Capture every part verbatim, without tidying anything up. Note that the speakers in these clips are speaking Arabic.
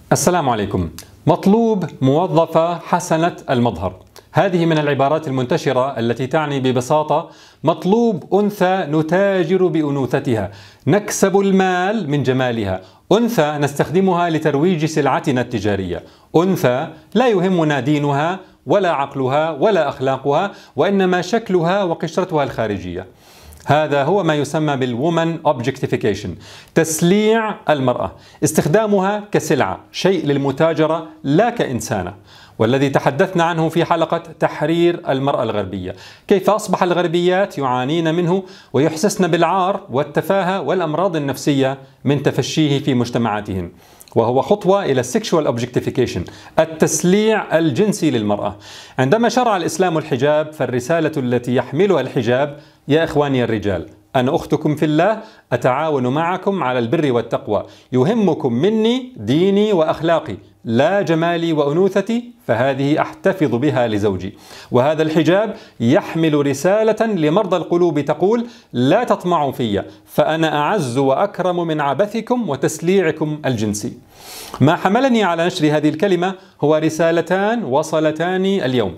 السلام عليكم. مطلوب موظفة حسنة المظهر. هذه من العبارات المنتشرة التي تعني ببساطة مطلوب أنثى نتاجر بأنوثتها، نكسب المال من جمالها، أنثى نستخدمها لترويج سلعتنا التجارية، أنثى لا يهمنا دينها ولا عقلها ولا أخلاقها، وإنما شكلها وقشرتها الخارجية. هذا هو ما يسمى بالوومن اوبجكتيفيكيشن، تسليع المرأة، استخدامها كسلعة، شيء للمتاجرة لا كإنسانة، والذي تحدثنا عنه في حلقة تحرير المرأة الغربية، كيف أصبح الغربيات يعانين منه ويحسسن بالعار والتفاهة والأمراض النفسية من تفشيه في مجتمعاتهم، وهو خطوة إلى السكشوال اوبجكتيفيكيشن، التسليع الجنسي للمرأة. عندما شرع الإسلام الحجاب فالرسالة التي يحملها الحجاب: يا إخواني الرجال، أنا أختكم في الله، أتعاون معكم على البر والتقوى، يهمكم مني ديني وأخلاقي لا جمالي وأنوثتي، فهذه أحتفظ بها لزوجي. وهذا الحجاب يحمل رسالة لمرضى القلوب تقول: لا تطمعوا في، فأنا أعز وأكرم من عبثكم وتسليعكم الجنسي. ما حملني على نشر هذه الكلمة هو رسالتان وصلتان اليوم.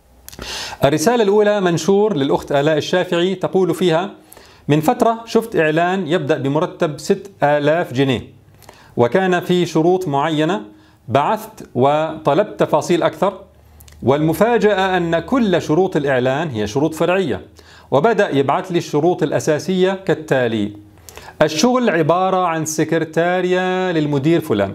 الرسالة الأولى منشور للأخت آلاء الشافعي، تقول فيها: من فترة شفت إعلان يبدأ بمرتب ستة آلاف جنيه، وكان في شروط معينة، بعثت وطلبت تفاصيل أكثر، والمفاجأة أن كل شروط الإعلان هي شروط فرعية، وبدأ يبعث لي الشروط الأساسية كالتالي: الشغل عبارة عن سكرتارية للمدير فلان،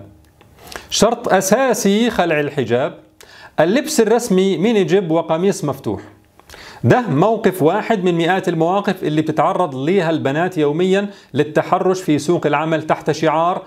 شرط أساسي خلع الحجاب، اللبس الرسمي ميني جيب وقميص مفتوح. ده موقف واحد من مئات المواقف اللي بتتعرض ليها البنات يوميا للتحرش في سوق العمل تحت شعار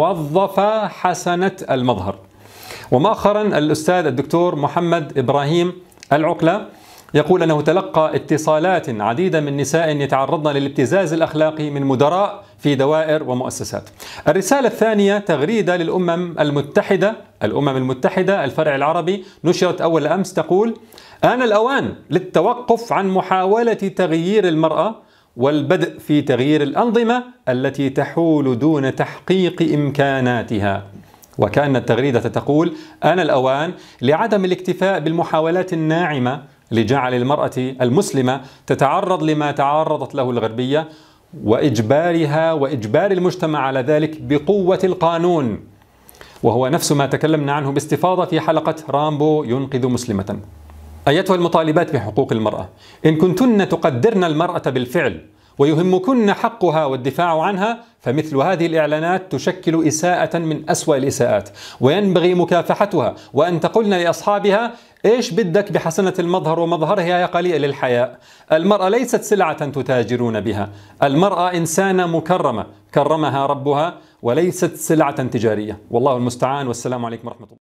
موظفة حسنة المظهر. ومؤخرا الأستاذ الدكتور محمد إبراهيم العقلة يقول أنه تلقى اتصالات عديدة من نساء يتعرضن للابتزاز الأخلاقي من مدراء في دوائر ومؤسسات. الرسالة الثانية تغريدة للأمم المتحدة، الأمم المتحدة الفرع العربي، نشرت أول أمس، تقول: آن الأوان للتوقف عن محاولة تغيير المرأة والبدء في تغيير الأنظمة التي تحول دون تحقيق إمكاناتها. وكأن التغريدة تقول: آن الأوان لعدم الاكتفاء بالمحاولات الناعمة لجعل المرأة المسلمة تتعرض لما تعرضت له الغربية، وإجبارها وإجبار المجتمع على ذلك بقوة القانون، وهو نفس ما تكلمنا عنه باستفاضة في حلقة رامبو ينقذ مسلمة. أيتها المطالبات بحقوق المرأة، إن كنتن تقدرن المرأة بالفعل ويهمكن حقها والدفاع عنها، فمثل هذه الإعلانات تشكل إساءة من أسوأ الإساءات، وينبغي مكافحتها، وأن تقولن لأصحابها: إيش بدك بحسنة المظهر ومظهرها يا قليل الحياء؟ المرأة ليست سلعة تتاجرون بها، المرأة إنسانة مكرمة كرمها ربها، وليست سلعة تجارية. والله المستعان، والسلام عليكم ورحمة الله.